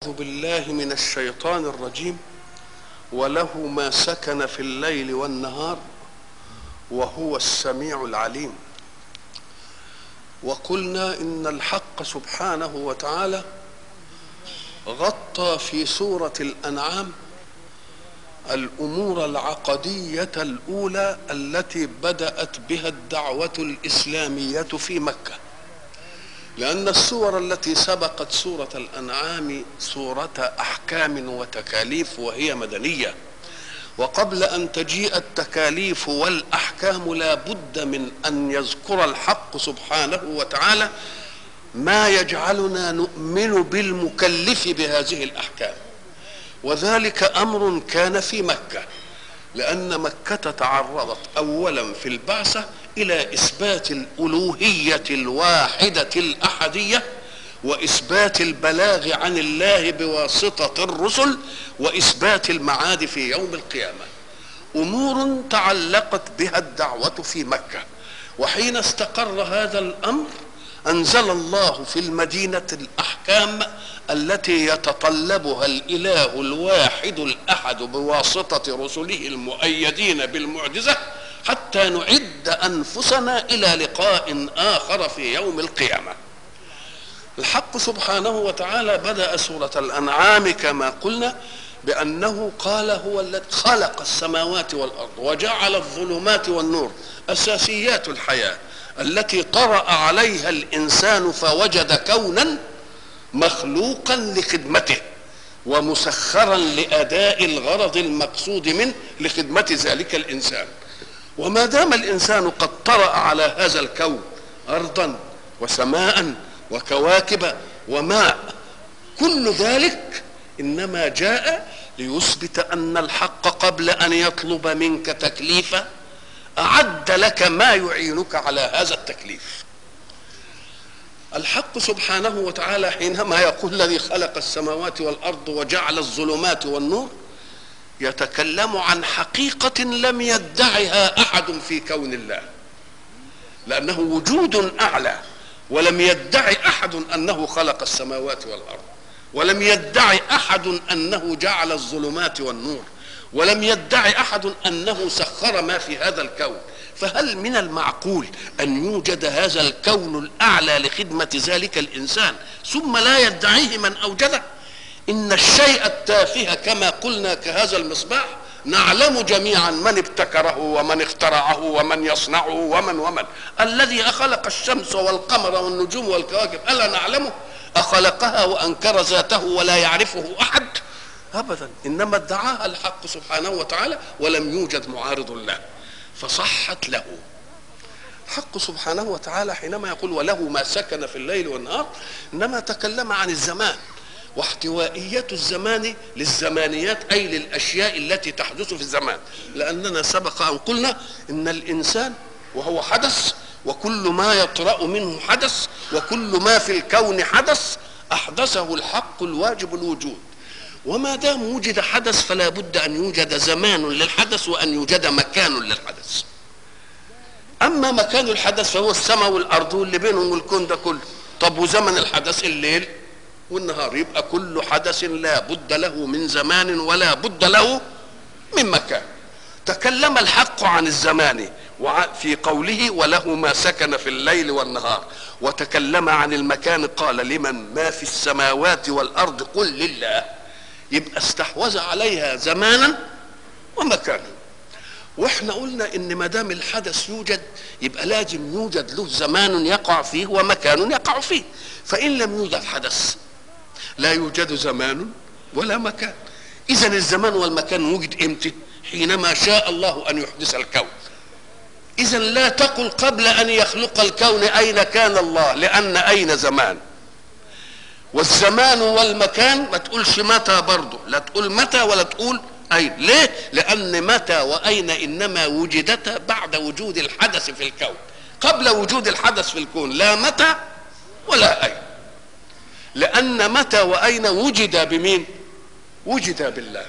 أعوذ بالله من الشيطان الرجيم. وله ما سكن في الليل والنهار وهو السميع العليم. وقلنا إن الحق سبحانه وتعالى غطى في سورة الأنعام الأمور العقدية الأولى التي بدأت بها الدعوة الإسلامية في مكة، لأن السور التي سبقت سورة الأنعام سورة أحكام وتكاليف وهي مدنية، وقبل أن تجيء التكاليف والأحكام لا بد من أن يذكر الحق سبحانه وتعالى ما يجعلنا نؤمن بالمكلف بهذه الأحكام، وذلك أمر كان في مكة، لأن مكة تعرضت أولا في البعثة إلى إثبات الألوهية الواحدة الأحدية، وإثبات البلاغ عن الله بواسطة الرسل، وإثبات المعاد في يوم القيامة، أمور تعلقت بها الدعوة في مكة. وحين استقر هذا الأمر أنزل الله في المدينة الأحكام التي يتطلبها الإله الواحد الأحد بواسطة رسله المؤيدين بالمعجزة، حتى نعد أنفسنا إلى لقاء آخر في يوم القيامة. الحق سبحانه وتعالى بدأ سورة الأنعام كما قلنا بأنه قال هو الذي خلق السماوات والأرض وجعل الظلمات والنور، أساسيات الحياة التي طرأ عليها الإنسان فوجد كونا مخلوقا لخدمته ومسخرا لأداء الغرض المقصود منه لخدمة ذلك الإنسان. وما دام الإنسان قد طرأ على هذا الكون أرضا وسماء وكواكب وماء، كل ذلك إنما جاء ليثبت أن الحق قبل أن يطلب منك تكليفا أعد لك ما يعينك على هذا التكليف. الحق سبحانه وتعالى حينما يقول الذي خلق السماوات والأرض وجعل الظلمات والنور يتكلم عن حقيقة لم يدعها أحد في كون الله، لأنه وجود أعلى، ولم يدعي أحد أنه خلق السماوات والأرض، ولم يدعي أحد أنه جعل الظلمات والنور، ولم يدعي أحد أنه سخر ما في هذا الكون. فهل من المعقول أن يوجد هذا الكون الأعلى لخدمة ذلك الإنسان ثم لا يدعيه من أوجده؟ إن الشيء التافه كما قلنا كهذا المصباح نعلم جميعا من ابتكره ومن اخترعه ومن يصنعه ومن الذي أخلق الشمس والقمر والنجوم والكواكب ألا نعلمه؟ أخلقها وأنكر ذاته ولا يعرفه أحد؟ أبدا، إنما ادعاها الحق سبحانه وتعالى ولم يوجد معارض له فصحت له. الحق سبحانه وتعالى حينما يقول وله ما سكن في الليل والنهار إنما تكلم عن الزمان واحتوائية الزمان للزمانيات، أي للأشياء التي تحدث في الزمان، لأننا سبق أن قلنا إن الإنسان وهو حدث، وكل ما يطرأ منه حدث، وكل ما في الكون حدث أحدثه الحق الواجب الوجود. وما دام وجد حدث فلا بد أن يوجد زمان للحدث وأن يوجد مكان للحدث. أما مكان الحدث فهو السماء والأرض واللي بينهم والكون ده كله. طب وزمن الحدث الليل والنهار، يبقى كل حدث لا بد له من زمان ولا بد له من مكان. تكلم الحق عن الزمان في قوله وله ما سكن في الليل والنهار، وتكلم عن المكان قال لمن ما في السماوات والأرض قل لله، يبقى استحوذ عليها زمانا ومكانا. واحنا قلنا ان ما دام الحدث يوجد يبقى لازم يوجد له زمان يقع فيه ومكان يقع فيه، فإن لم يوجد حدث لا يوجد زمان ولا مكان. إذن الزمان والمكان وجد امتى؟ حينما شاء الله أن يحدث الكون. إذن لا تقل قبل أن يخلق الكون أين كان الله، لأن أين زمان، والزمان والمكان ما تقولش متى برضه، لا تقول متى ولا تقول أين. ليه؟ لأن متى وأين إنما وجدتا بعد وجود الحدث في الكون. قبل وجود الحدث في الكون لا متى ولا أين، لأن متى وأين وجد بمين؟ وجد بالله.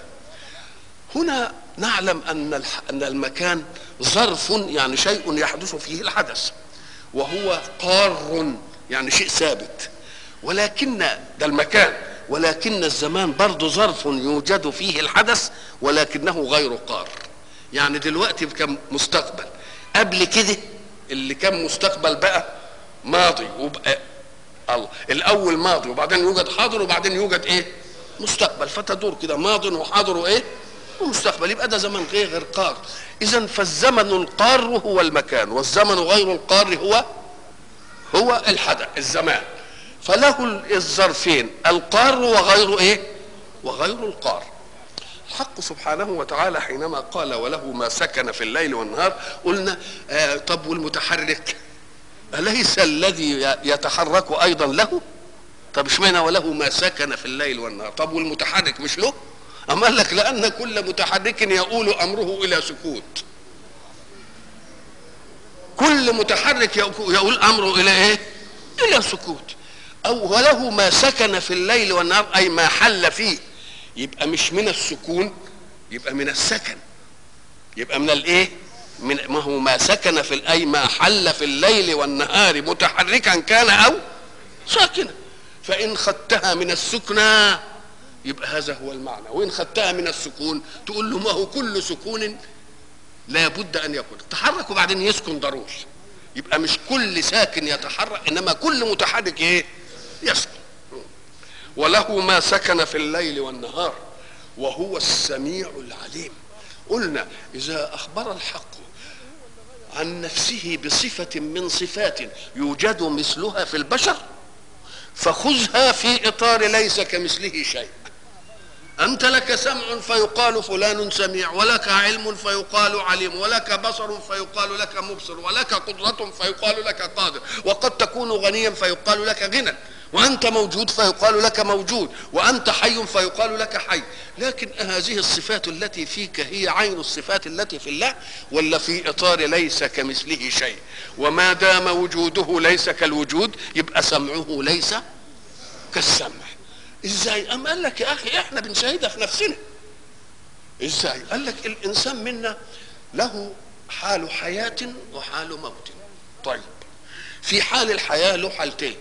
هنا نعلم أن المكان ظرف، يعني شيء يحدث فيه الحدث، وهو قار يعني شيء ثابت، ولكن ده المكان، ولكن الزمان برضه ظرف يوجد فيه الحدث ولكنه غير قار. يعني دلوقتي كان مستقبل، قبل كده اللي كان مستقبل بقى ماضي، وبقى الله الاول ماضي وبعدين يوجد حاضر وبعدين يوجد ايه مستقبل، فتدور كده ماض وحاضر وايه ومستقبل، يبقى ده زمن غير قار. اذا فالزمن القار هو المكان، والزمن غير القار هو الحدث الزمان. فله الظرفين القار وغير ايه وغير القار. الحق سبحانه وتعالى حينما قال وله ما سكن في الليل والنهار، قلنا طب والمتحرك أليس الذي يتحرك أيضا له؟ طب اشمعنى وله ما سكن في الليل والنهار؟ طب والمتحرك مش له؟ أم قال لك لأن كل متحرك يؤول أمره إلى سكوت. كل متحرك يؤول أمره إلى إيه؟ إلى سكوت. أو وله ما سكن في الليل والنهار أي ما حل فيه، يبقى مش من السكون، يبقى من السكن، يبقى من الإيه؟ من ما هو ما سكن في اي ما حل في الليل والنهار متحركا كان او ساكنا. فان خدتها من السكنى يبقى هذا هو المعنى، وان خدتها من السكون تقول له ما هو كل سكون لا بد ان يكون تحرك وبعدين يسكن ضروري. يبقى مش كل ساكن يتحرك انما كل متحرك ايه يسكن. وله ما سكن في الليل والنهار وهو السميع العليم. قلنا اذا اخبر الحق عن نفسه بصفة من صفات يوجد مثلها في البشر فخذها في إطار ليس كمثله شيء. أنت لك سمع فيقال فلان سميع، ولك علم فيقال عليم، ولك بصر فيقال لك مبصر، ولك قدرة فيقال لك قادر، وقد تكون غنيا فيقال لك غنى، وأنت موجود فيقال لك موجود، وأنت حي فيقال لك حي. لكن هذه الصفات التي فيك هي عين الصفات التي في الله ولا في إطار ليس كمثله شيء؟ وما دام وجوده ليس كالوجود يبقى سمعه ليس كالسمع. ازاي؟ أم قال لك يا أخي احنا بنشاهدها في نفسنا. ازاي؟ قال لك الإنسان منا له حال حياة وحال موت. طيب في حال الحياة له حالتين،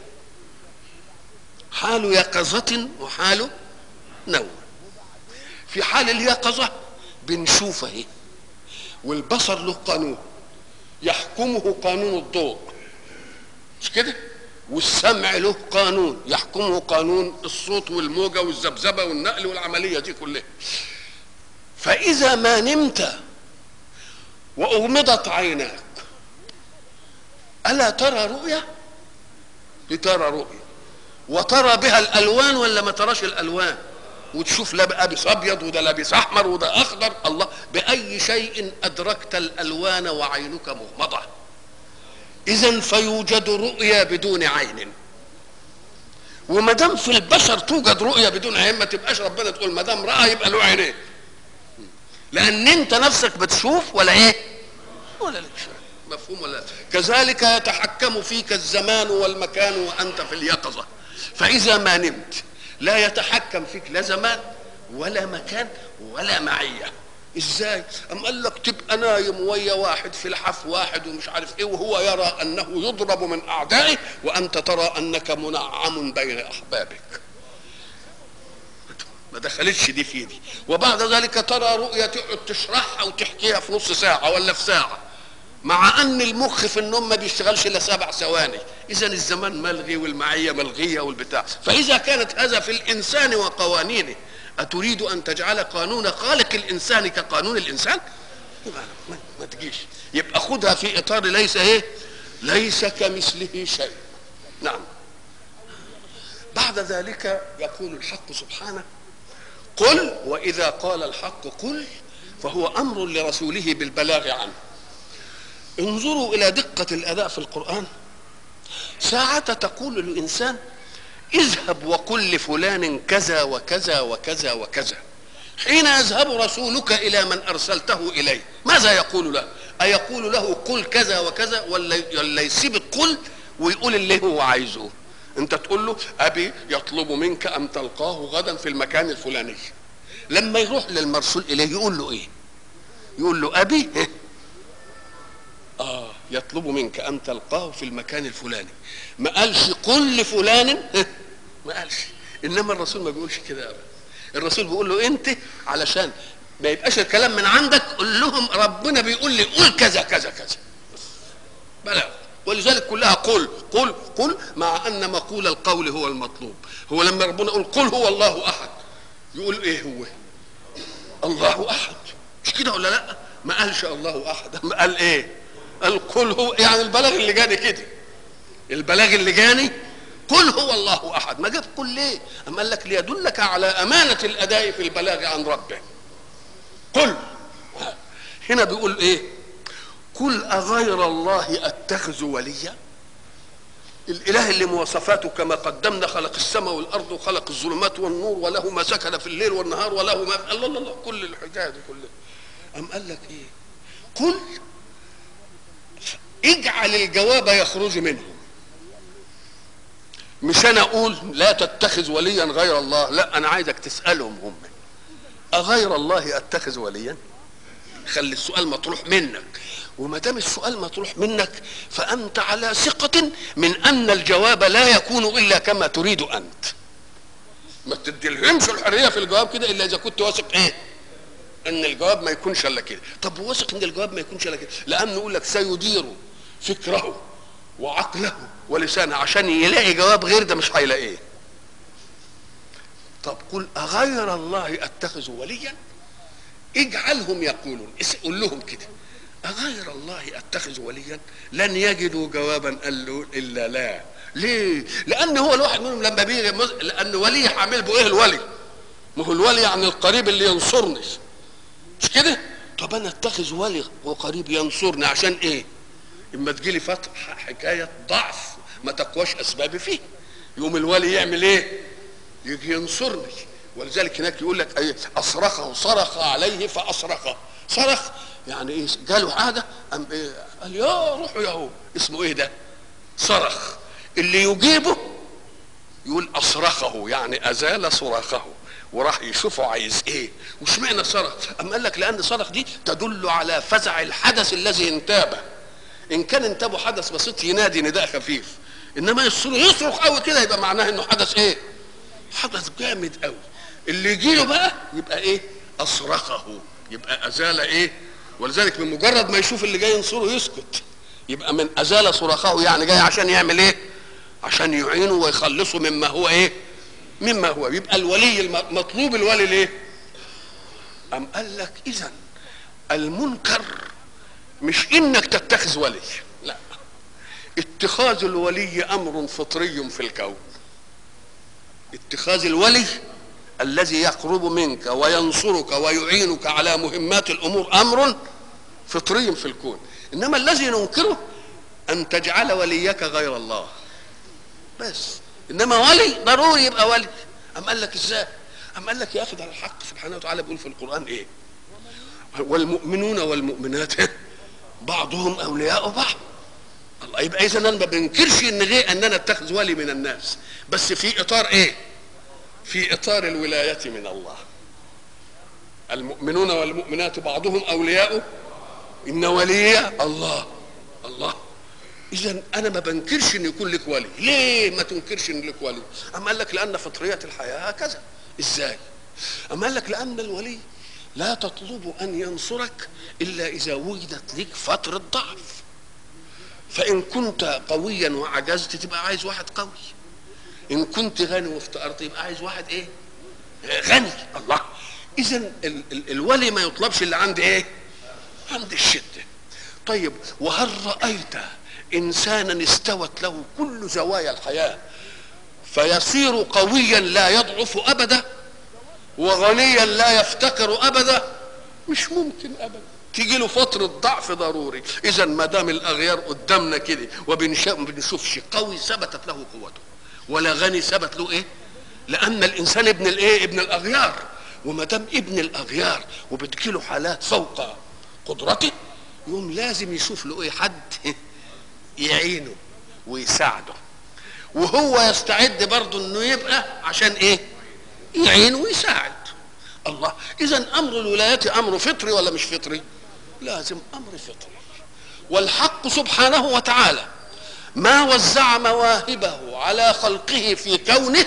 حال يقظة وحال نوم. في حال اليقظة بنشوفه اهي، والبصر له قانون يحكمه قانون الضوء، مش كده؟ والسمع له قانون يحكمه قانون الصوت والموجة والذبذبة والنقل والعملية دي كلها. فإذا ما نمت وأغمضت عيناك ألا ترى رؤية؟ لترى رؤية وترى بها الألوان ولا ما تراش الألوان؟ وتشوف لابس أبيض وده لابس أحمر وده أخضر. الله، بأي شيء أدركت الألوان وعينك مغمضة؟ إذن فيوجد رؤية بدون عين. وما دام في البشر توجد رؤية بدون عين ما تبقاش ربنا تقول ما دام رأى يبقى له عينين، لأن أنت نفسك بتشوف ولا إيه؟ ولا لك شيء. مفهوم ولا؟ كذلك يتحكم فيك الزمان والمكان وأنت في اليقظة. فإذا ما نمت لا يتحكم فيك لا زمان ولا مكان ولا معية. ازاي؟ أم قال لك تبقى نايم ويا واحد في الحف واحد ومش عارف ايه وهو يرى انه يضرب من اعدائه وانت ترى انك منعم بين احبابك. ما دخلتش دي في دي. وبعد ذلك ترى رؤية تقعد تشرحها وتحكيها في نص ساعة ولا في ساعة، مع ان المخ في النوم ما بيشتغلش الا 7 ثواني. اذا الزمان ملغي والمعية ملغية والبتاع. فاذا كانت هذا في الانسان وقوانينه أتريد أن تجعل قانون خالق الإنسان كقانون الإنسان؟ ما تجيش. يبقى خدها في إطار ليس إيه؟ ليس كمثله شيء. نعم. بعد ذلك يقول الحق سبحانه قل، وإذا قال الحق قل فهو أمر لرسوله بالبلاغ عنه. انظروا إلى دقة الأداء في القرآن. ساعة تقول للإنسان اذهب وقل لفلان كذا وكذا وكذا وكذا، حين يذهب رسولك إلى من أرسلته إليه ماذا يقول له؟ أيقول له قل كذا وكذا ولا يسيب القل ويقول اللي هو عايزه؟ أنت تقول له أبي يطلب منك أن تلقاه غدا في المكان الفلاني. لما يروح للمرسول إليه يقول له إيه؟ يقول له أبي يطلب منك أن تلقاه في المكان الفلاني. ما قالش قل لفلان، ما قالش. انما الرسول ما بيقولش كده ابدا. الرسول بيقول له انت علشان ما يبقاش الكلام من عندك قول لهم ربنا بيقول لي قول كذا كذا كذا بلى. ولذلك كلها قل قل قل، مع ان مقول القول هو المطلوب. هو لما ربنا يقول قل هو الله احد يقول ايه؟ هو الله احد، مش كده ولا لا؟ ما قالش الله احد، ما قال ايه؟ قال قل هو، يعني البلاغ اللي جاني كده، البلاغ اللي جاني قل هو الله احد. ما جاب قل ليه؟ اما قال لك ليدلك على امانه الاداء في البلاغ عن ربه. قل هنا بيقول ايه؟ قل اغير الله اتخذ وليا. الاله اللي مواصفاته كما قدمنا خلق السماء والارض وخلق الظلمات والنور وله ما سكن في الليل والنهار وله ما الله الله الله كل الحكايه دي كلها. ام قال لك ايه؟ قل اجعل الجواب يخرج منه، مش انا اقول لا تتخذ وليا غير الله، لا انا عايزك تسالهم هم اغير الله اتخذ وليا. خلي السؤال مطروح منك، وما دام السؤال مطروح منك فانت على ثقه من ان الجواب لا يكون الا كما تريد انت. ما تديلهمش الحريه في الجواب كده الا اذا كنت واثق ايه؟ ان الجواب ما يكونش الا كده. طب واثق ان الجواب ما يكونش الا كده لانه يقول لك سيدير فكره وعقله ولسانه، عشان يلاقي جواب غير ده مش هيلاقيه. طب قل اغير الله اتخذ وليا، اجعلهم يقولون، قول لهم كده اغير الله اتخذ وليا، لن يجدوا جوابا قالوا الا لا. ليه؟ لان هو الواحد منهم لما بيجي، لان ولي هعمل به ايه الولي؟ ما هو الولي يعني القريب اللي ينصرني، مش كده؟ طب انا اتخذ ولي وقريب ينصرني عشان ايه؟ اما تجيلي فتره حكايه ضعف ما تقواش اسبابي فيه، يوم الولي يعمل ايه؟ يجي ينصرني. ولذلك هناك يقول لك ايه؟ اصرخه صرخ عليه فاصرخه. صرخ يعني ايه؟ جاله حاجه ام ايه؟ قال يا روحوا يا هو، اسمه ايه ده؟ صرخ. اللي يجيبه يقول اصرخه، يعني ازال صراخه وراح يشوفه عايز ايه. وش معنى صرخ؟ اما قال لك لان صرخ دي تدل على فزع الحدث الذي انتابه. ان كان انتابه حدث بسيط ينادي نداء خفيف، انما يصرخ قوي كده يبقى معناه انه حدث ايه؟ حدث جامد قوي. اللي يجيله بقى يبقى ايه؟ اصرخه، يبقى ازال ايه؟ ولذلك من مجرد ما يشوف اللي جاي ينصره يسكت، يبقى من ازال صراخه يعني جاي عشان يعمل ايه؟ عشان يعينه ويخلصه مما هو ايه؟ مما هو. يبقى الولي مطلوب الولي ليه؟ ام قال لك اذا المنكر مش انك تتخذ ولي، لا، اتخاذ الولي امر فطري في الكون. اتخاذ الولي الذي يقرب منك وينصرك ويعينك على مهمات الامور امر فطري في الكون. انما الذي ننكره ان تجعل وليك غير الله بس. انما ولي ضروري يبقى ولي. ام قال لك ازاي؟ ام قال لك يا اخي ده الحق سبحانه وتعالى بيقول في القران ايه؟ والمؤمنون والمؤمنات بعضهم اولياء بعض. الله، يبقى اذا انا ما بنكرش ان غير ان انا اتخذ ولي من الناس، بس في اطار ايه؟ في اطار الولايه من الله. المؤمنون والمؤمنات بعضهم اولياء، ان ولي الله. الله، اذا انا ما بنكرش ان يكون لك ولي. ليه ما تنكرش ان لك ولي؟ اما قال لك لان فطريه الحياه هكذا. ازاي؟ اما قال لك لان الولي لا تطلب ان ينصرك الا اذا وجدت لك فتره ضعف. فان كنت قويا وعجزت تبقى عايز واحد قوي، ان كنت غني وافتقرت يبقى عايز واحد ايه؟ غني. الله، اذا الولي ما يطلبش اللي عند ايه؟ عند الشده. طيب وهل رايت انسانا استوت له كل زوايا الحياه فيصير قويا لا يضعف ابدا وغنيا لا يفتقر ابدا؟ مش ممكن ابدا، تيجي له فتره ضعف ضروري. اذا ما دام الاغيار قدامنا كده وبنشوفش قوي ثبتت له قوته ولا غني ثبت له ايه؟ لان الانسان ابن الايه؟ ابن الاغيار. وما دام ابن الاغيار وبتجيله حالات فوق قدرته يوم لازم يشوف له ايه؟ حد يعينه ويساعده، وهو يستعد برضه انه يبقى عشان ايه؟ يعين ويساعد. الله، اذا امر الولايه امر فطري ولا مش فطري؟ لازم امر فطري. والحق سبحانه وتعالى ما وزع مواهبه على خلقه في كونه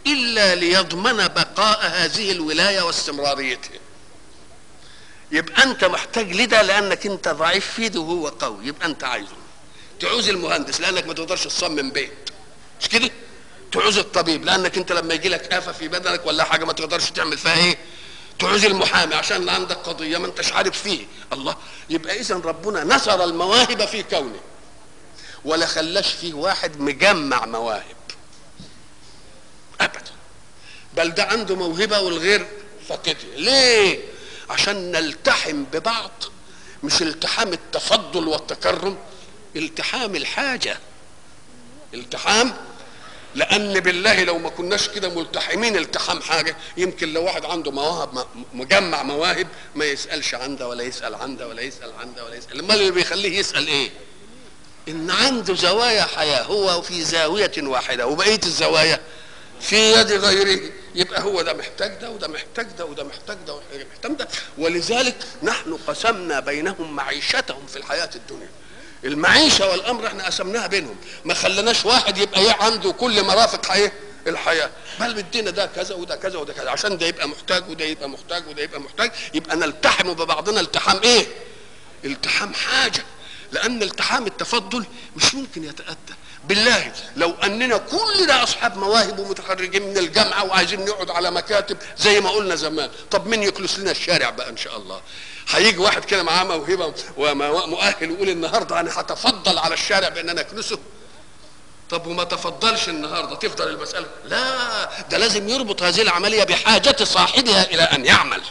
الا ليضمن بقاء هذه الولايه واستمراريتها. يبقى انت محتاج لده لانك انت ضعيف فيه وهو قوي، يبقى انت عايزه. تعوز المهندس لانك ما تقدرش تصمم بيت، مش كده؟ تعوز الطبيب لانك انت لما يجي لك آفة في بدنك ولا حاجه ما تقدرش تعمل فيها ايه؟ تعوز المحامي عشان عندك قضيه ما انتش عارف فيه. الله، يبقى اذا ربنا نثر المواهب في كونه ولا خلاش فيه واحد مجمع مواهب ابدا، بل ده عنده موهبه والغير فقدها. ليه؟ عشان نلتحم ببعض، مش التحام التفضل والتكرم، التحام الحاجه، التحام. لان بالله لو ما كناش كده ملتحمين التحام حاجه، يمكن لو واحد عنده مواهب مجمع مواهب ما يسالش عن ده ولا يسال عن ده ولا يسال عن ده ولا يسال. امال اللي بيخليه يسال ايه؟ ان عنده زوايا حياه، هو في زاويه واحده وبقيه الزوايا في يد غيره، يبقى هو ده محتاج ده وده محتاج ده وده محتاج ده وده محتاج ده. ولذلك نحن قسمنا بينهم معيشتهم في الحياه الدنيا. المعيشه والامر احنا قسمناها بينهم، ما خلناش واحد يبقى عنده كل مرافق الحياه، بل بدينا ده كذا وده كذا وده كذا عشان ده يبقى محتاج وده يبقى محتاج وده يبقى محتاج. يبقى نلتحم ببعضنا التحام ايه؟ التحام حاجه. لان التحام التفضل مش ممكن يتاتى. بالله لو اننا كلنا اصحاب مواهب ومتخرجين من الجامعه وعايزين نقعد على مكاتب زي ما قلنا زمان، طب مين يكنس لنا الشارع بقى ان شاء الله؟ هيجي واحد كده معاه موهبه ومؤهل ويقول النهارده انا هتفضل على الشارع بان انا اكنسه؟ طب وما تفضلش النهارده تفضل المساله؟ لا، ده لازم يربط هذه العمليه بحاجه صاحبها الى ان يعمل.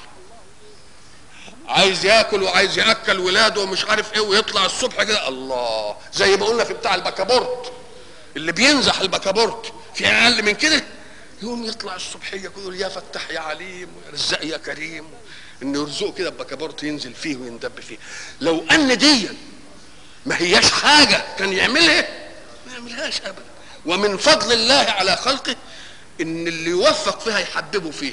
عايز ياكل وعايز ياكل ولاده ومش عارف ايه، ويطلع الصبح كده الله، زي ما قلنا في بتاع البكابورت اللي بينزح البكابورت في اقل من كده، يوم يطلع الصبحيه يقول يا فتاح يا عليم ويا رزاق يا كريم، انه يرزقه كده بكابورت ينزل فيه ويندب فيه. لو ان دي ما هياش حاجه كان يعملها، ما يعملهاش ابدا. ومن فضل الله على خلقه ان اللي يوفق فيها يحببه فيه،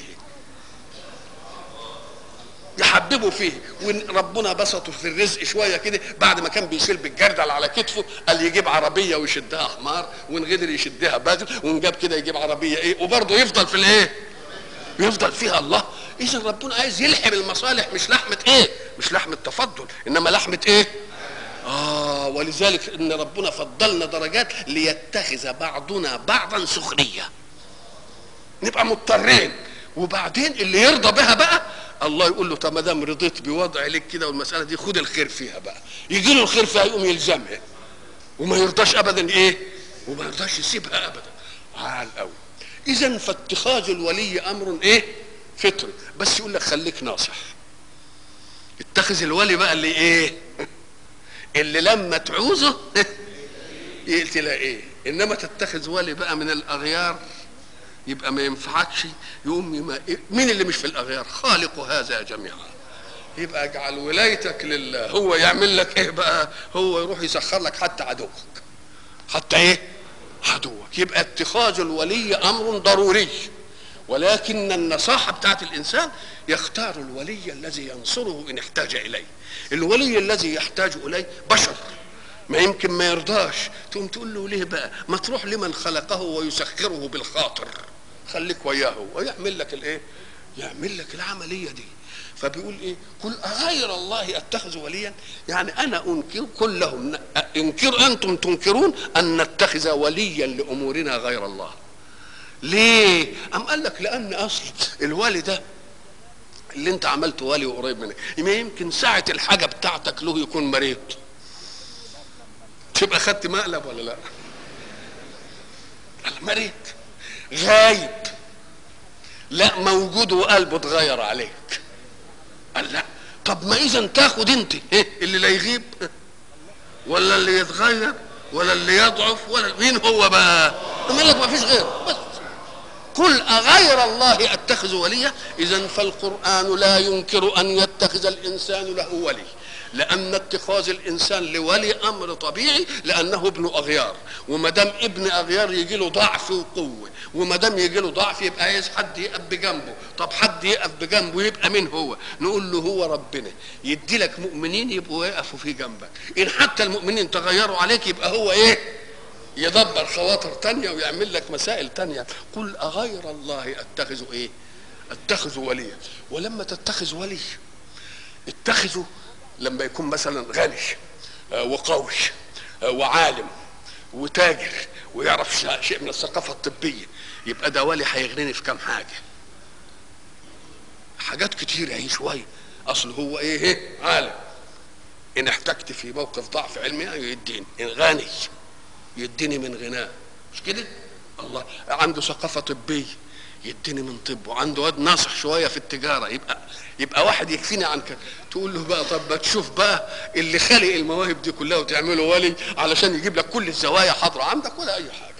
يحببه فيه. وربنا بسطه في الرزق شويه كده، بعد ما كان بيشيل بالجردل على كتفه قال يجيب عربيه ويشدها حمار، وان قدر يشدها بدر، وان جاب كده يجيب عربيه ايه، وبرضه يفضل في الايه؟ يفضل فيها. الله، اذا ربنا عايز يلحم المصالح، مش لحمه ايه؟ مش لحمه تفضل، انما لحمه ايه؟ ولذلك ان ربنا فضلنا درجات ليتخذ بعضنا بعضا سخريه، نبقى مضطرين. وبعدين اللي يرضى بها بقى الله يقول له طب ما دام رضيت بوضع لك كده والمساله دي خد الخير فيها بقى، يجي له الخير فيها يقوم يلزمها وما يرضاش ابدا ايه؟ وما يرضاش يسيبها ابدا. عال قوي. اذا فاتخاذ الولي امر ايه؟ فطري، بس يقول لك خليك ناصح. اتخذ الولي بقى اللي ايه؟ اللي لما تعوزه تلاقيه. انما تتخذ ولي بقى من الاغيار يبقى ما ينفعكش. يقوم مين اللي مش في الاغيار؟ خالق هذا جميعا. يبقى اجعل ولايتك لله. هو يعمل لك ايه بقى؟ هو يروح يسخر لك حتى عدوك، حتى ايه؟ عدوك. يبقى اتخاذ الولي امر ضروري، ولكن النصاحه بتاعت الانسان يختار الولي الذي ينصره ان احتاج اليه. الولي الذي يحتاج اليه بشر، ما يمكن ما يرضاش، تقوم تقول له ليه بقى؟ ما تروح لمن خلقه ويسخره بالخاطر، خليك وياه ويعمل لك الايه؟ يعمل لك العمليه دي. فبيقول ايه؟ قل اغير الله اتخذ وليا، يعني انا انكر كلهم، انكر انتم تنكرون ان نتخذ وليا لامورنا غير الله. ليه؟ ام قال لك لان اصل الولي ده اللي انت عملته ولي وقريب منك، ما يمكن ساعه الحاجه بتاعتك له يكون مريض، تبقى خدت مقلب ولا لا؟ مريض غايب، لا موجود وقلبه اتغير عليك. قال لا، طب ما اذا تاخد انت اللي لا يغيب ولا اللي يتغير ولا اللي يضعف ولا مين هو بقى؟ مالك ما فيش غيره. بس قل اغير الله اتخذ وليا. اذا فالقرآن لا ينكر ان يتخذ الانسان له ولي، لان اتخاذ الانسان لولي امر طبيعي، لانه ابن اغيار، وما دام ابن اغيار يجي له ضعف وقوه، وما دام يجي له ضعف يبقى عايز حد يقف بجنبه. طب حد يقف بجنبه يبقى مين هو؟ نقول له هو ربنا. يدي لك مؤمنين يبقوا يقفوا في جنبك، ان حتى المؤمنين تغيروا عليك يبقى هو ايه؟ يدبر خواطر تانية ويعمل لك مسائل تانية. قل أغير الله أتخذ إيه؟ أتخذ وليا. ولما تتخذ ولي اتخذه لما يكون مثلا غني وقوي وعالم وتاجر ويعرف شيء من الثقافة الطبية، يبقى ده ولي هيغنيني في كام حاجة، حاجات كتير اهي شوية. أصل هو إيه؟ عالم، إن احتجت في موقف ضعف علمي يديني، إن غني يديني من غناه، مش كده؟ الله عنده ثقافة طبية يديني من طب، وعنده واد ناصح شويه في التجاره، يبقى واحد يكفيني عن كده. تقول له بقى طب ما تشوف بقى اللي خلق المواهب دي كلها وتعمله ولي علشان يجيب لك كل الزوايا حاضره عندك ولا اي حاجه.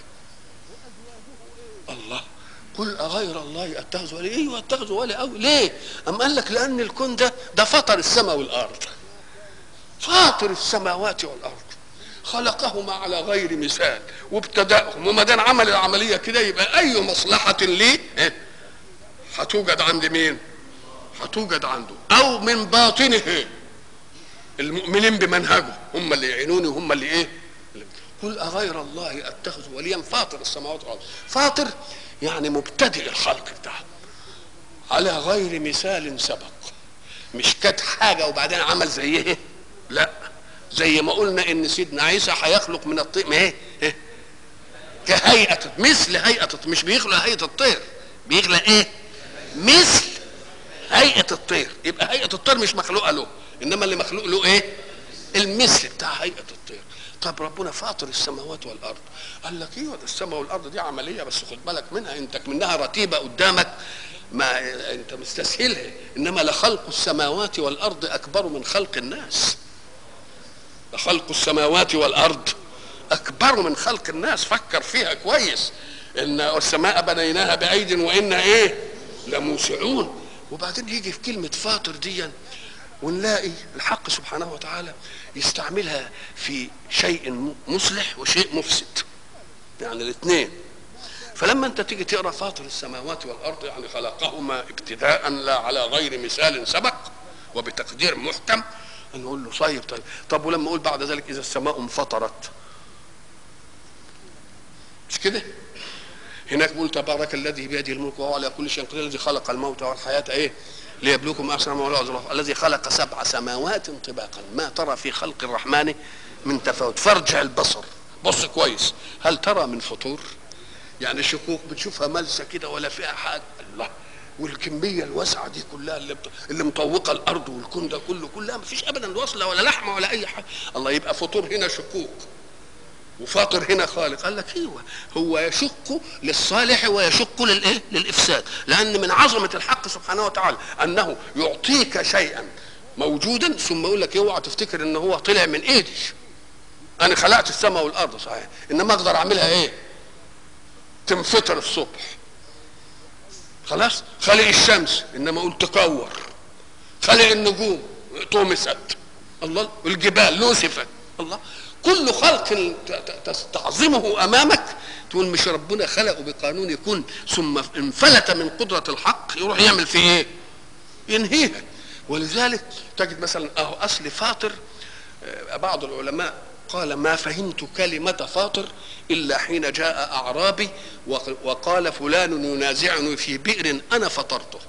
الله قل اغير الله اتخذ ولي. ايوه اتخذ ولي قوي. ليه؟ ام قال لك لان الكون ده فطر السماء والارض، فاطر السماوات والارض، خلقهما على غير مثال وابتدأهم، وما دام عمل العمليه كده يبقى اي مصلحه ليه هتوجد عند مين؟ هتوجد عنده، او من باطنه المؤمنين بمنهجه هم اللي يعينوني وهم اللي ايه. قل اغير الله اتخذ وليا فاطر السماوات والارض. فاطر يعني مبتدئ الخلق بتاعه على غير مثال سبق، مش كانت حاجه وبعدين عمل زيه، لا، زي ما قلنا ان سيدنا عيسى هيخلق من الطين ايه كهيئه، مثل هيئه، مش بيخلق هيئه الطير، بيخلق ايه مثل هيئه الطير. يبقى هيئه الطير مش مخلوقه له، انما اللي مخلوق له ايه؟ المثل بتاع هيئه الطير. طب ربنا فاطر السماوات والارض، قال لك ايوه ده السماء والارض دي عمليه بس خد بالك منها، انت منها رتيبه قدامك ما انت مستسهلها، انما لخلق السماوات والارض اكبر من خلق الناس. لخلق السماوات والارض اكبر من خلق الناس. فكر فيها كويس، ان السماء بنيناها بايد وانا ايه لموسعون. وبعدين يجي في كلمه فاطر دي ونلاقي الحق سبحانه وتعالى يستعملها في شيء مصلح وشيء مفسد، يعني الاثنين. فلما انت تيجي تقرا فاطر السماوات والارض يعني خلقهما ابتداء لا على غير مثال سبق وبتقدير محكم، نقول له طيب. طب ولما اقول بعد ذلك اذا السماء انفطرت، مش كده؟ هناك بيقول تبارك الذي بيده الملك وهو على كل شيء قدير الذي خلق الموت والحياه ايه ليبلوكم احسن ما هو الذي خلق 7 سماوات طباقا ما ترى في خلق الرحمن من تفاوت فارجع البصر، بص كويس هل ترى من فطور؟ يعني شقوق بتشوفها ملسه كده ولا فيها حاجه؟ الله، والكميه الواسعه دي كلها اللي مطوقه الارض والكون ده كلها ما فيش ابدا وصله ولا لحمه ولا اي حاجه. الله، يبقى فطور هنا شقوق وفاطر هنا خالق. قال لك ايوه، هو يشق للصالح ويشق للايه؟ للافساد، لان من عظمه الحق سبحانه وتعالى انه يعطيك شيئا موجودا ثم يقول لك اوعى تفتكر ان هو طلع من ايدي، انا خلقت السماء والارض صحيح، انما اقدر اعملها ايه؟ تنفطر الصبح، خلاص. خلق الشمس انما قلت تكور، خلق النجوم طمست، الله، والجبال نسفت، الله. كل خلق تعظمه امامك تقول مش ربنا خلقه بقانون يكون ثم انفلت من قدرة الحق يروح يعمل فيه ايه؟ ينهيها. ولذلك تجد مثلا اصل فاطر، بعض العلماء قال ما فهمت كلمة فاطر إلا حين جاء أعرابي وقال فلان ينازعني في بئر أنا فطرته،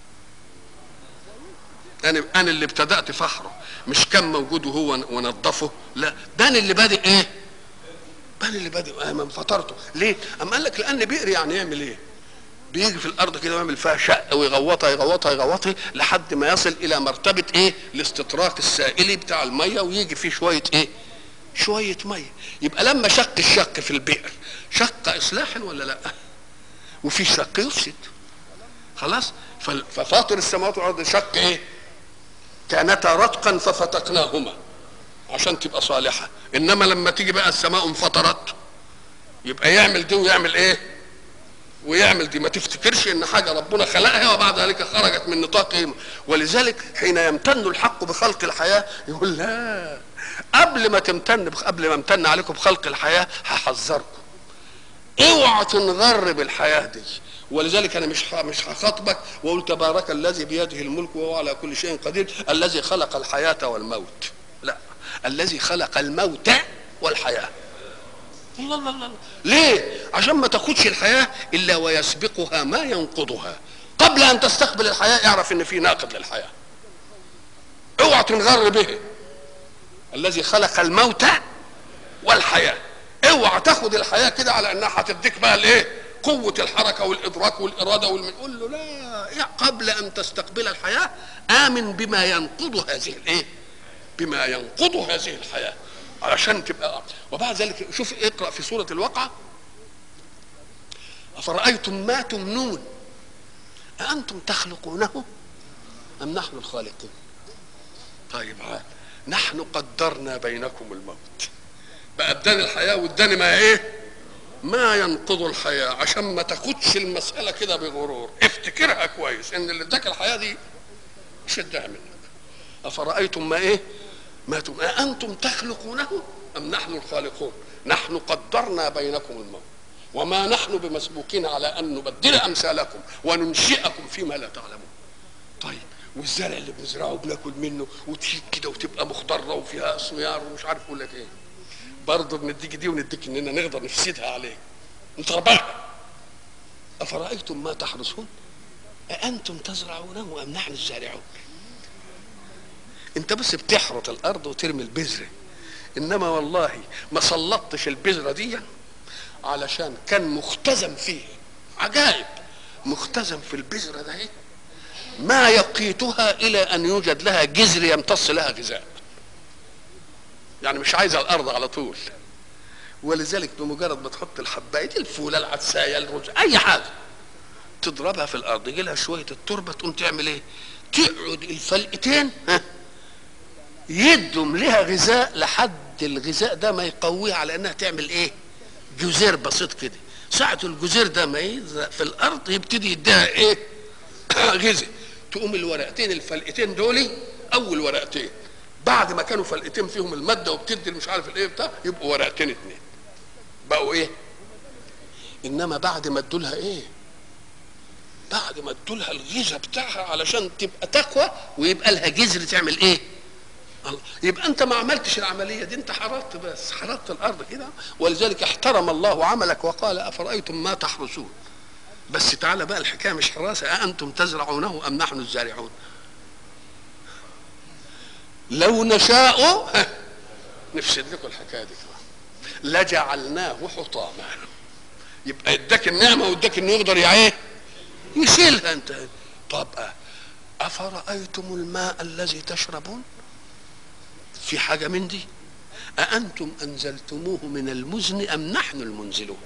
أنا اللي ابتدأت فحره، مش كان موجود وهو ونظفه، لا، ده أنا اللي بادئ إيه؟ أنا اللي بادئ من فطرته. ليه؟ أما قال لك لأن بئر يعني يعمل إيه؟ بيجي في الأرض كده ويعمل فيها شق ويغوطها لحد ما يصل إلى مرتبة إيه؟ الاستطراق السائلي بتاع المية، ويجي فيه شوية إيه؟ شوية مية. يبقى لما شق الشق في البئر شق إصلاحا ولا لا؟ وفي شق يفسد، خلاص. ففاطر السماوات والأرض شق إيه؟ كانتا رتقا ففتقناهما عشان تبقى صالحة، إنما لما تيجي بقى السماء انفطرت يبقى يعمل دي ويعمل إيه؟ ويعمل دي. ما تفتكرش إن حاجة ربنا خلقها وبعد ذلك خرجت من نطاق إيه؟ ولذلك حين يمتن الحق بخلق الحياة يقول لا، قبل ما امتن عليكم بخلق الحياه هحذركم، اوعوا تنغر بالحياه دي. ولذلك انا مش هخاطبك واقول تبارك الذي بيده الملك وهو على كل شيء قدير الذي خلق الحياه والموت، لا، الذي خلق الموت والحياه. الله الله الله. ليه؟ عشان ما تاخدش الحياه الا ويسبقها ما ينقضها. قبل ان تستقبل الحياه اعرف ان في ناقض للحياه. اوعى تنغر به. الذي خلق الموت والحياه. اوعى تاخد الحياه كده على انها هتديك بقى الايه؟ قوه الحركه والادراك والاراده قول له لا، قبل ان تستقبل الحياه امن بما ينقض هذه الايه؟ بما ينقض هذه الحياه علشان تبقى. وبعد ذلك شوف اقرا في سوره الواقعه: افرايتم ما تمنون اانتم تخلقونه ام نحن الخالقون؟ طيب نحن قدرنا بينكم الموت. بقى اداني الحياه واداني ما ايه؟ ما ينقض الحياه، عشان ما تاخدش المساله كده بغرور. افتكرها كويس ان اللي اداك الحياه دي شدها منك. افرايتم ما ايه؟ ما أأنتم تخلقونه أم نحن الخالقون؟ نحن قدرنا بينكم الموت وما نحن بمسبوقين على أن نبدل أمثالكم وننشئكم فيما لا تعلمون. طيب والزرع اللي بنزرعه بناكل منه وتشيك كده وتبقى مخضرة وفيها أسميار ومش عارف أقول لك إيه، برضه بنديك دي ونديك إننا نقدر نفسدها عليه نتربها. أفرأيتم ما تحرثون أأنتم تزرعونه أم نحن الزارعون؟ انت بس بتحرث الارض وترمي البذره، انما والله ما سلطتش البذره دي علشان كان مختزن فيه عجائب، مختزن في البذره ده ما يقيتها الى ان يوجد لها جذر يمتص لها غذاء. يعني مش عايزه الارض على طول، ولذلك بمجرد ما تحط الحبايه الفوله العدسايه الرز اي حاجه تضربها في الارض يجي لها شويه التربه تقوم تعمل ايه؟ تقعد الفلقتين يدهم لها غذاء لحد الغذاء ده ما يقويها على انها تعمل ايه؟ جزير بسيط كده. ساعة الجزير ده ما يزرع في الارض يبتدي يديها ايه؟ غذاء. تقوم الورقتين الفلقتين دول اول ورقتين بعد ما كانوا فلقتين فيهم الماده وبتدي مش عارف الايه بتاع يبقوا ورقتين اتنين بقوا ايه؟ انما بعد ما ادولها ايه؟ بعد ما ادولها الغذاء بتاعها علشان تبقى تقوى ويبقى لها جذر تعمل ايه؟ يبقى انت ما عملتش العمليه دي، انت حرثت بس، حرثت الارض كده. ولذلك احترم الله عملك وقال افرايتم ما تحرثون. بس تعالى بقى الحكايه مش حراسه، أأنتم تزرعونه ام نحن الزارعون؟ لو نشاء نفسد لكم الحكايه دي لجعلناه حطاما. يبقى اداك النعمه واداك انه يقدر ايه؟ يشيلها انت. طب افرايتم الماء الذي تشربون؟ في حاجة من دي؟ أأنتم أنزلتموه من المزن أم نحن المنزلون؟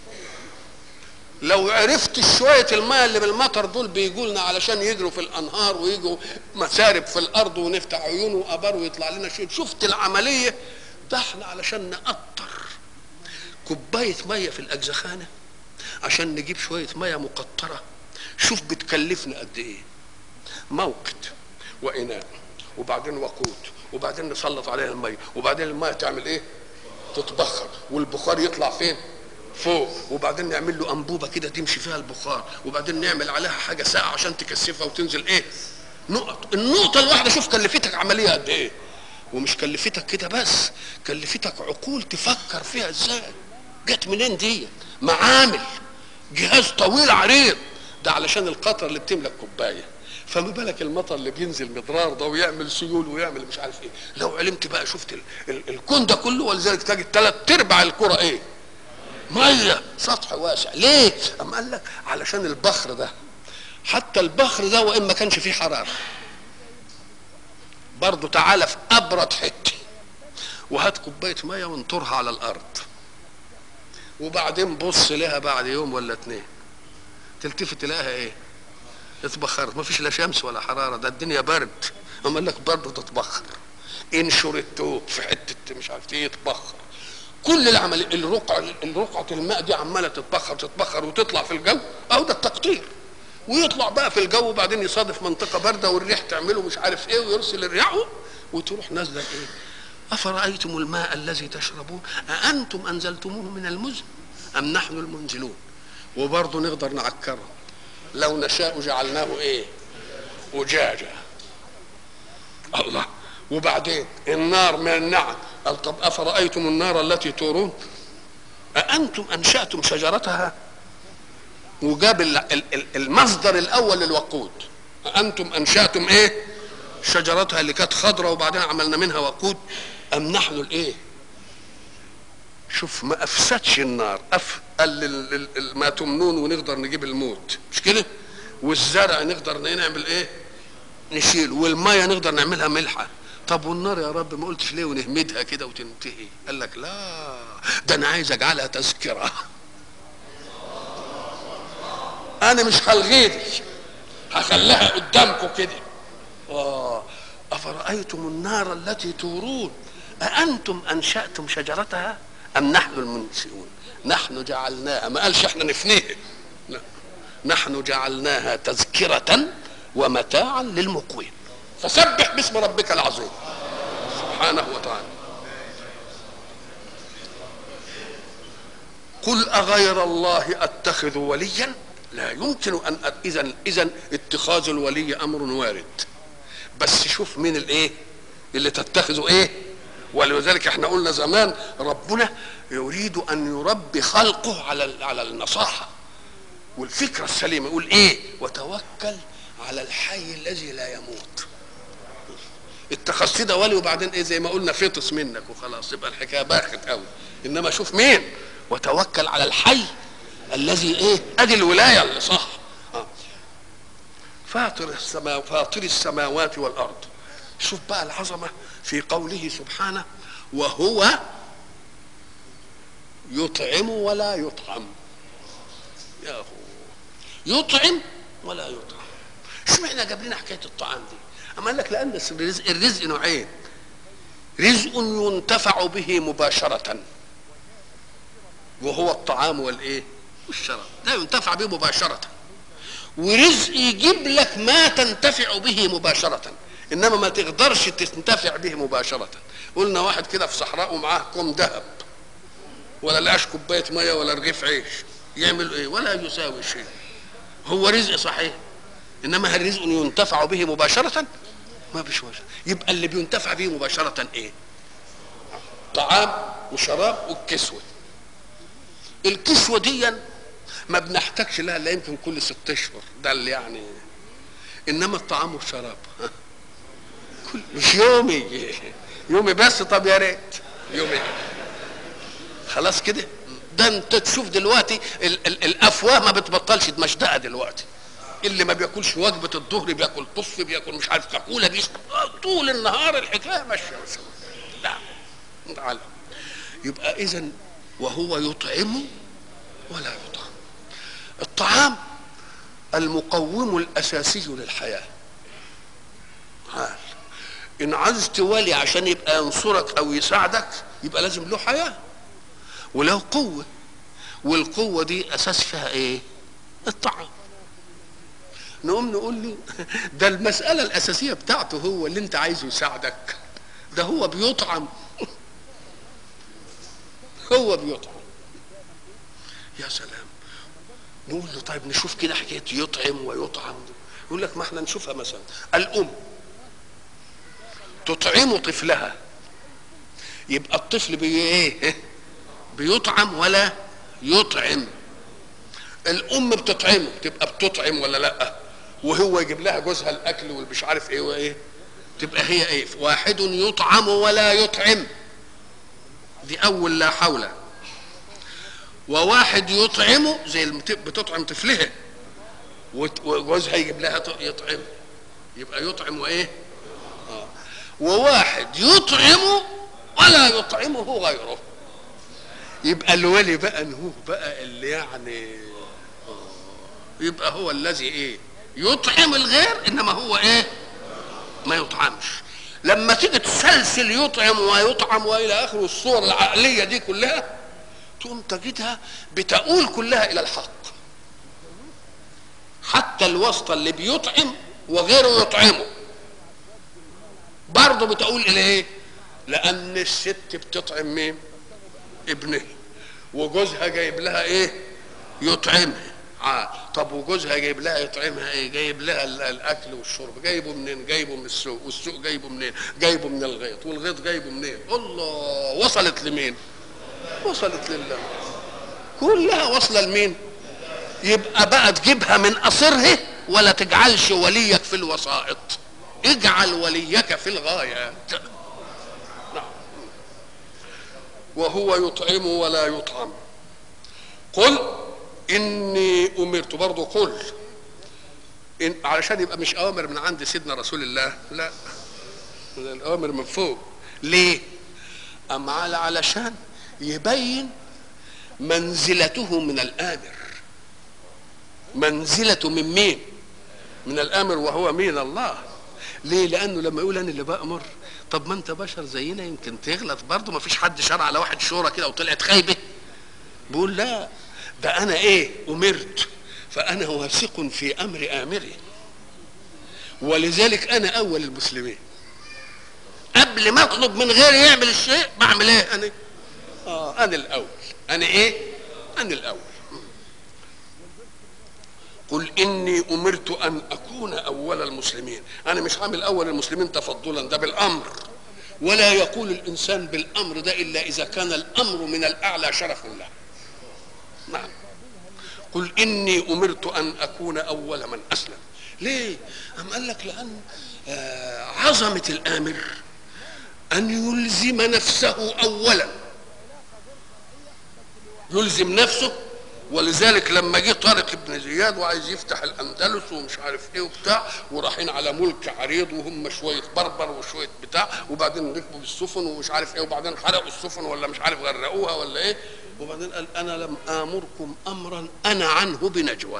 لو عرفت شوية الماء اللي بالمطر دول بيجوا لنا علشان يجروا في الأنهار ويجوا مسارب في الأرض ونفتح عيون وأبار ويطلع لنا شيء، شفت العملية؟ ده احنا علشان نقطر كوباية مية في الأجزخانة عشان نجيب شوية مية مقطرة، شوف بتكلفنا قد إيه؟ موقد وإناء وبعدين وقود وبعدين نسلط عليها الميه وبعدين الميه تعمل ايه؟ تتبخر والبخار يطلع فين؟ فوق، وبعدين نعمل له انبوبه كده تمشي فيها البخار وبعدين نعمل عليها حاجه ساقعه عشان تكثفها وتنزل ايه؟ نقط. النقطه الواحده شوف كلفتك عمليه قد ايه؟ ومش كلفتك كده بس، كلفتك عقول تفكر فيها ازاي؟ جت منين دي؟ معامل، جهاز طويل عريض، ده علشان القطره اللي بتملك كوبايه. فما بالك المطر اللي بينزل مضرار ده ويعمل سيول ويعمل مش عارف ايه. لو علمت بقى شفت الكون ده كله، ولذلك تجد 3/4 الكره ايه؟ ميه، سطح واسع. ليه؟ اما قال لك علشان البخر ده، حتى البخر ده وان ما كانش فيه حراره برضه تعالى في ابرد حته وهات كوبايه ميه وانطرها على الارض وبعدين بص لها بعد يوم ولا 2 تلتفت تلاقيها ايه؟ اتبخرت. ما فيش لا شمس ولا حراره، ده الدنيا برد. اما قال لك برضه تتبخر. انشر التوب في حته مش عارف ايه يتبخر. كل العمل الرقعه الماء دي عماله تتبخر وتطلع في الجو، اهو ده التقطير. ويطلع بقى في الجو وبعدين يصادف منطقه بارده والريح تعمله مش عارف ايه ويرسل الرياح وتروح نازله ايه؟ افرايتم الماء الذي تشربون اانتم انزلتموه من المزن ام نحن المنزلون؟ وبرضه نقدر نعكره، لو نشاء جعلناه ايه؟ أجاجا. الله. وبعدين النار من النعم قال طب افرايتم النار التي تورون؟ أأنتم أنشأتم شجرتها، وجاب المصدر الأول للوقود. أأنتم أنشأتم إيه؟ شجرتها اللي كانت خضراء وبعدين عملنا منها وقود، أم نحن الإيه؟ شوف ما أفسدش النار، قال ما تمنون ونقدر نجيب الموت، مش كده؟ والزرع نقدر نعمل إيه؟ نشيل، والمية نقدر نعملها ملحة. طب والنار يا رب ما قلتش ليه ونهمدها كده وتنتهي؟ قال لك لا، ده أنا عايز أجعلها تذكرة. أنا مش هلغي دي، هخليها قدامكم كده. أفرأيتم النار التي تورون أأنتم أنشأتم شجرتها أم نحن المنشئون؟ نحن جعلناها، ما قالش احنا نفنيها، لا، نحن جعلناها تذكرة ومتاعا للمقوين. فسبح باسم ربك العظيم سبحانه وتعالى. قل أغير الله أتخذ وليا؟ لا يمكن أن إذن اتخاذ الولي أمر وارد، بس شوف مين الايه اللي تتخذه ايه. ولذلك احنا قلنا زمان ربنا يريد ان يربي خلقه على النصاحه والفكره السليمه. يقول ايه؟ وتوكل على الحي الذي لا يموت. اتخذت ده ولي وبعدين ايه؟ زي ما قلنا فطس منك وخلاص، يبقى الحكايه باخت قوي. انما شوف مين، وتوكل على الحي الذي ايه، ادي الولايه اللي صح. فاطر السماوات والارض. شوف بقى العظمه في قوله سبحانه وهو يطعم ولا يطعم. يا هو يطعم ولا يطعم. شو معنى جاب لنا حكايه الطعام دي؟ اما قال لك لان الرزق نوعين، رزق ينتفع به مباشره وهو الطعام والايه والشراب، ده ينتفع به مباشره، ورزق يجيب لك ما تنتفع به مباشرة، إنما ما تقدرش تنتفع به مباشرة. قلنا واحد كده في صحراء ومعاه كوم ذهب ولا لقاش كوباية مية ولا رغيف عيش، يعمل إيه؟ ولا يساوي شيء. هو رزق صحيح، إنما هل رزق ينتفع به مباشرة؟ ما فيش مباشرة. يبقى اللي بينتفع به مباشرة إيه؟ طعام وشراب والكسوة. الكسوة دي ما بنحتاجش لها الا يمكن كل 6 اشهر، ده اللي يعني. انما الطعام والشراب مش يومي بس. طب يا ريت يومي خلاص كده. ده انت تشوف دلوقتي الافواه ما بتبطلش مشدقه دلوقتي. اللي ما بياكلش وجبه الظهر بياكل طف، بياكل مش عارف كاكوله، بيشرب طول النهار الحكايه ماشيه. لا تعالى. يبقى اذا وهو يطعم ولا يطعم. الطعام المقوم الاساسي للحياه. ان عايز ولي عشان يبقى ينصرك او يساعدك يبقى لازم له حياه وله قوه، والقوه دي اساس فيها ايه؟ الطعام. نقوم نقول له ده المساله الاساسيه بتاعته هو اللي انت عايزه يساعدك، ده هو بيطعم. هو بيطعم. يا سلام. نقول له طيب نشوف كده حكايه يطعم ويطعم. يقول لك ما احنا نشوفها مثلا الام تطعم طفلها، يبقى الطفل ايه؟ بيطعم ولا يطعم. الام بتطعمه تبقى بتطعم ولا لا؟ وهو يجيب لها جوزها الاكل والمش عارف ايه وايه، تبقى هي ايه؟ واحد يطعم ولا يطعم، دي اول لا حول. وواحد يطعمه زي بتطعم طفلها وجوزها يجيب لها يطعم، يبقى يطعم وايه؟ وواحد يطعمه ولا يطعمه غيره، يبقى الولي بقى هو بقى اللي يعني يبقى هو الذي ايه؟ يطعم الغير، انما هو ايه؟ ما يطعمش. لما تيجي تسلسل يطعم ويطعم والى اخره الصور العقليه دي كلها، تقوم تجدها بتقول كلها الى الحق. حتى الواسطه اللي بيطعم وغيره يطعمه برضه بتقول الى ايه؟ لان الست بتطعم مين؟ ابنها، وجوزها جايب لها ايه؟ يطعمها. طب وجوزها جايب لها يطعمها ايه؟ جايب لها الاكل والشرب. جايبه منين؟ جايبه من السوق، والسوق جايبه منين؟ جايبه من الغيط، والغيط جايبه منين؟ الله. وصلت لمين؟ وصلت لله. كلها واصله لمين؟ يبقى بقى تجيبها من قصرها ولا تجعلش وليك في الوسائط، اجعل وليك في الغايات. نعم. وهو يطعم ولا يطعم. قل اني امرت، برضه قل إن علشان يبقى مش اوامر من عند سيدنا رسول الله، لا، الاوامر من فوق. ليه؟ ام علشان يبين منزلته من الامر. منزلته من مين؟ من الامر، وهو مين؟ الله. ليه؟ لانه لما يقول انا اللي بامر، طب ما انت بشر زينا يمكن تغلط برضه، ما فيش حد شرع على واحد شورى كده وطلعت خايبه. بيقول لا، ده انا ايه؟ امرت، فانا واثق في امر امري، ولذلك انا اول المسلمين. قبل ما اطلب من غيري يعمل الشيء بعمل ايه؟ انا انا الاول. انا ايه؟ انا الاول. قل اني امرت ان اكون اول المسلمين. انا مش عامل اول المسلمين تفضلا، ده بالامر، ولا يقول الانسان بالامر ده الا اذا كان الامر من الاعلى شرف له. نعم. قل اني امرت ان اكون اول من اسلم. ليه؟ أم قال لك لان عظمه الامر ان يلزم نفسه اولا، يلزم نفسه. ولذلك لما جه طارق بن زياد وعايز يفتح الاندلس ومش عارف ايه وبتاع، ورايحين على ملك عريض وهم شويه بربر وشويه بتاع، وبعدين ركبوا بالسفن ومش عارف ايه، وبعدين حرقوا السفن ولا مش عارف غرقوها ولا ايه، وبعدين قال انا لم امركم امرا انا عنه بنجوى.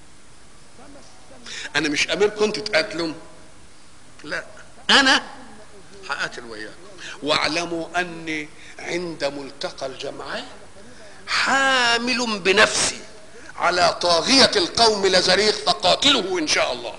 انا مش امركم انتوا تقاتلوا، لا، انا هقاتل وياكم. واعلموا اني عند ملتقى الجمعين حامل بنفسي على طاغية القوم لزريق فقاتله ان شاء الله.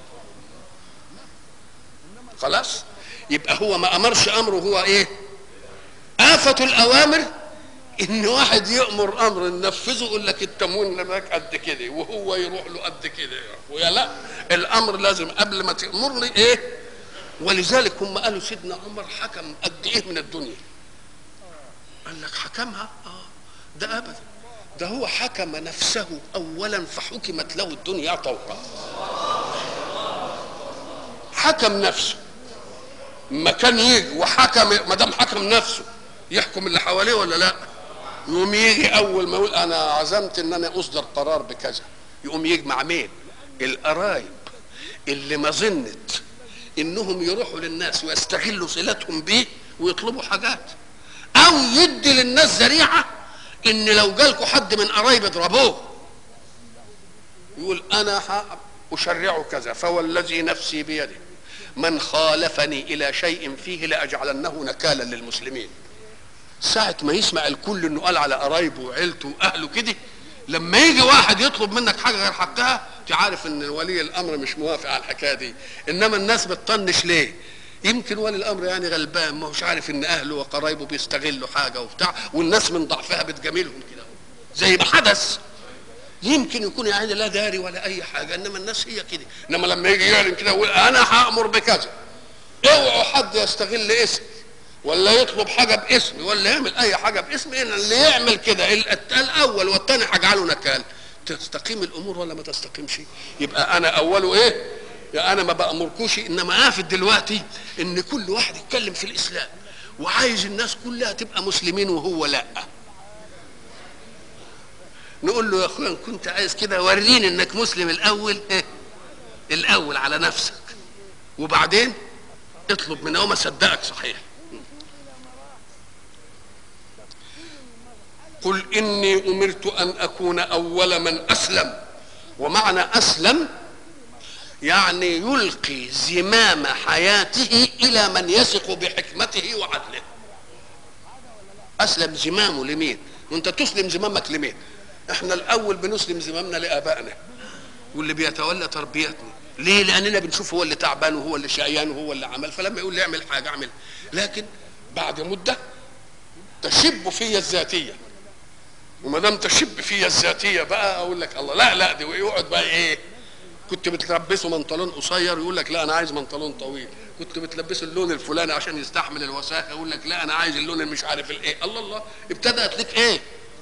خلاص؟ يبقى هو ما امرش امره، هو ايه؟ آفة الاوامر ان واحد يأمر امر ننفذه، يقول لك التموين لك قد كده وهو يروح له قد كده، ويا لا، الامر لازم قبل ما تأمرني ايه؟ ولذلك هم قالوا سيدنا عمر حكم قد ايه من الدنيا؟ قال لك حكمها؟ ده ابدا، ده هو حكم نفسه اولا فحكمت له الدنيا طوقا. حكم نفسه، ما كان يجي وحكم، ما دام حكم نفسه يحكم اللي حواليه ولا لا؟ يقوم يجي اول ما يقول انا عزمت ان انا اصدر قرار بكذا، يقوم يجمع مين؟ القرايب اللي ما ظنت انهم يروحوا للناس ويستغلوا صلتهم بيه ويطلبوا حاجات، او يدي للناس ذريعه ان لو جالكوا حد من قرايب اضربوه، يقول انا اشرع كذا، فوالذي نفسي بيده من خالفني الى شيء فيه لاجعلنه نكالا للمسلمين. ساعة ما يسمع الكل انه قال على قرايبه وعيلته واهله كده، لما يجي واحد يطلب منك حاجه غير حقها تعرف ان ولي الامر مش موافق على الحكايه دي. انما الناس بتطنش ليه؟ يمكن ولي الامر يعني غلبان، ما هوش عارف ان اهله وقرايبه بيستغلوا حاجه وبتاع، والناس من ضعفها بتجاملهم كده زي ما حدث. يمكن يكون يعني لا داري ولا اي حاجه، انما الناس هي كده. انما لما يجي يعلن كده ويقول انا هامر بكذا، اوعوا حد يستغل اسمي ولا يطلب حاجه باسمي ولا يعمل اي حاجه باسمي. اللي يعمل كده الاول والثاني هجعله نكال. تستقيم الامور ولا ما تستقيمش؟ يبقى انا اوله ايه؟ يا انا ما بامركوش. انما قافل دلوقتي ان كل واحد يتكلم في الاسلام وعايز الناس كلها تبقى مسلمين وهو لا. نقول له يا اخويا ان كنت عايز كده وريني انك مسلم الاول، الاول على نفسك، وبعدين اطلب منه ما صدقك صحيح. قل اني امرت ان اكون اول من اسلم. ومعنى اسلم يعني يلقي زمام حياته الى من يثق بحكمته وعدله. اسلم زمامه لمين؟ وانت تسلم زمامك لمين؟ احنا الاول بنسلم زمامنا لابائنا واللي بيتولى تربيتنا. ليه؟ لاننا بنشوف هو اللي تعبان وهو اللي شقيان وهو اللي عمل، فلما يقول لي اعمل حاجه اعمل. لكن بعد مده تشب فيا الذاتيه، وما دام تشب فيا الذاتيه بقى اقول لك الله لا دي، ويقعد بقى ايه؟ كنت بتلبسه منطلون قصير يقول لك لا انا عايز منطلون طويل. كنت بتلبسه اللون الفلاني عشان يستحمل الوساخه يقول لك لا انا عايز اللون اللي مش عارف الايه. الله ابتدات لك ايه؟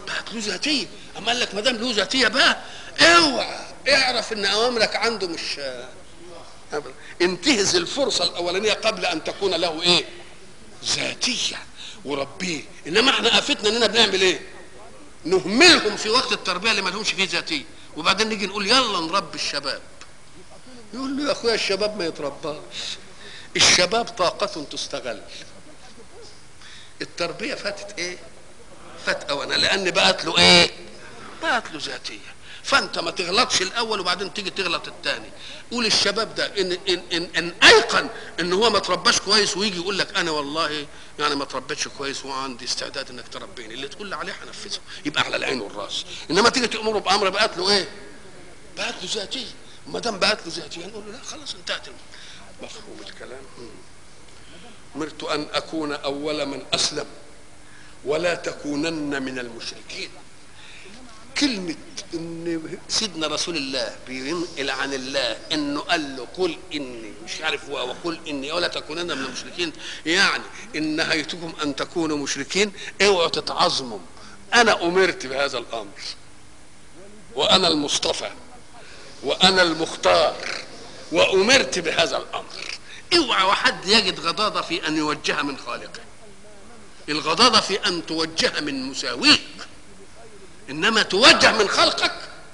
بقت له ذاتيه. اما قال لك ما دام له ذاتيه بقى اوعى اعرف ان اوامرك عنده مش أبدا. انتهز الفرصه الاولانيه قبل ان تكون له ايه؟ ذاتيه وربيه. انما احنا افتنا اننا بنعمل ايه؟ نهملهم في وقت التربيه اللي ما لهمش فيه ذاتيه، وبعدين نيجي نقول يلا نربي الشباب. يقول له يا اخويا الشباب ما يترباش، الشباب طاقه تستغل. التربيه فاتت ايه؟ فات اونا، لان بقت له ايه؟ بقت له ذاتيه. فانت ما تغلطش الاول وبعدين تيجي تغلط الثاني. قول الشباب ده ان ايقن ان هو ما ترباش كويس ويجي يقول لك انا والله يعني ما تربيتش كويس وعندي استعداد انك تربيني، اللي تقول لي عليه هنفذه، يبقى على العين والراس. انما تيجي تامره بامر بقت له ايه؟ بقت له ذاتيه. وما دام بقت له ذاتيه نقول له لا خلاص انتهت. مفهوم الكلام؟ امرت ان اكون اول من اسلم ولا تكونن من المشركين. كلمة ان سيدنا رسول الله بينقل عن الله انه قال له قل اني مش عارف وقل اني ولا تكونن من المشركين، يعني ان نهيتكم ان تكونوا مشركين اوعوا تتعظموا. انا امرت بهذا الامر وانا المصطفى وانا المختار وامرت بهذا الامر. اوعى واحد يجد غضاضة في ان يوجه من خالقه. الغضاضة في ان توجه من مساويك، انما توجه من خلقك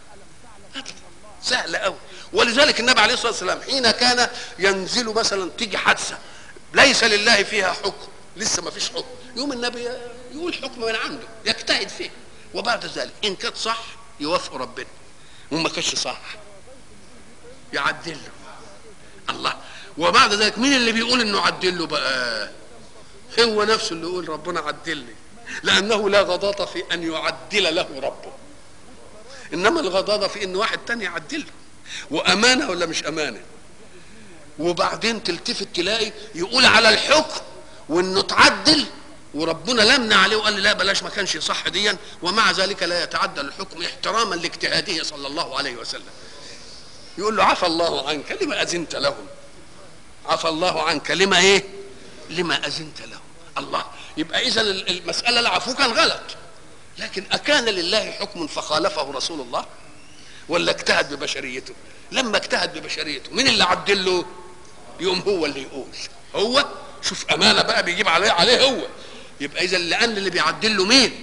سهل قوي. ولذلك النبي عليه الصلاه والسلام حين كان ينزل مثلا تيجي حادثه ليس لله فيها حكم، لسه ما فيش حكم، يوم النبي يقول حكم من عنده يجتهد فيه، وبعد ذلك ان كانت صح يوافق ربنا وما كانش صح يعدل له الله. وبعد ذلك مين اللي بيقول انه عدل له بقى؟ هو نفسه اللي يقول ربنا عدل لي، لأنه لا غضاضة في أن يعدل له ربه، إنما الغضاضة في أن واحد تاني يعدله. وأمانة ولا مش أمانة؟ وبعدين تلتفت تلاقي يقول على الحكم وأنه تعدل وربنا لمنا عليه وقال لي لا بلاش ما كانش صح ديا، ومع ذلك لا يتعدل الحكم احتراما لاجتهاده صلى الله عليه وسلم. يقول له عفى الله عنك لما أذنت لهم، عفى الله عنك لما إيه؟ لما أذنت لهم. الله. يبقى اذا المساله العفو كان غلط، لكن اكان لله حكم فخالفه رسول الله ولا اجتهد ببشريته؟ لما اجتهد ببشريته مين اللي عدل له؟ يوم هو اللي يقول. هو شوف امانه بقى بيجيب عليه هو. يبقى اذا لان اللي بيعدل له مين؟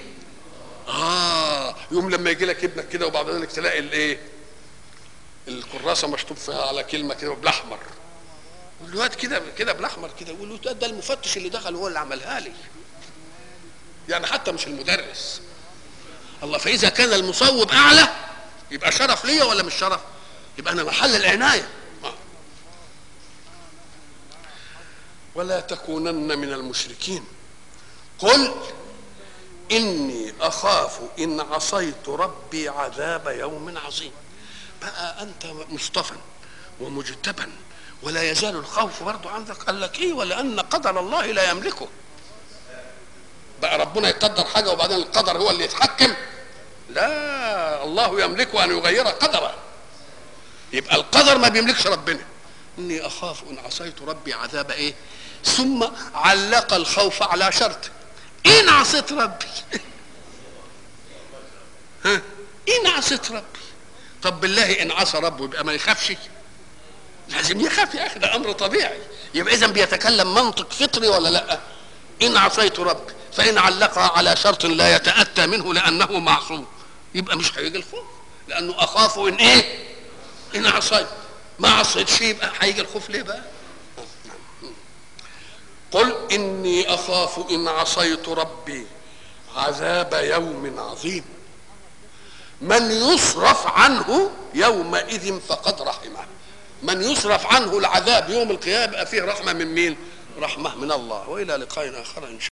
يوم لما يجي لك ابنك كده وبعد ذلك تلاقي الايه؟ الكراسه مشطوب فيها على كلمه كده بالاحمر، الواد كده بالاحمر كده، يقول له ده المفتش اللي دخل هو اللي عملها لي، يعني حتى مش المدرس. الله. فاذا كان المصوب اعلى يبقى شرف ليا ولا مش شرف؟ يبقى انا محل العنايه. ولا تكونن من المشركين قل اني اخاف ان عصيت ربي عذاب يوم عظيم. بقى انت مصطفى ومجتبى ولا يزال الخوف برضه عندك. قال لك ايه؟ ولان قدر الله لا يملكه. بقى ربنا يقدر حاجه وبعدين القدر هو اللي يتحكم؟ لا، الله يملك ان يغير قدره. يبقى القدر ما بيملكش ربنا. اني اخاف ان عصيت ربي عذاب ايه؟ ثم علق الخوف على شرط ان عصيت ربي. ها؟ ان عصيت ربي. طب بالله ان عصى ربه يبقى ما يخافش؟ لازم يخاف يا اخي، ده امر طبيعي. يبقى اذا بيتكلم منطق فطري ولا لا؟ ان عصيت ربي، فان علقها على شرط لا يتاتى منه لانه معصوم يبقى مش هيجي الخوف، لانه اخاف ان ايه؟ ان عصيت. ما عصيتش يبقى هيجي الخوف ليه بقى؟ قل اني اخاف ان عصيت ربي عذاب يوم عظيم من يصرف عنه يومئذ فقد رحمه. من يصرف عنه العذاب يوم القيامه يبقى فيه رحمه من مين؟ رحمه من الله. والى لقاء اخر ان شاء الله.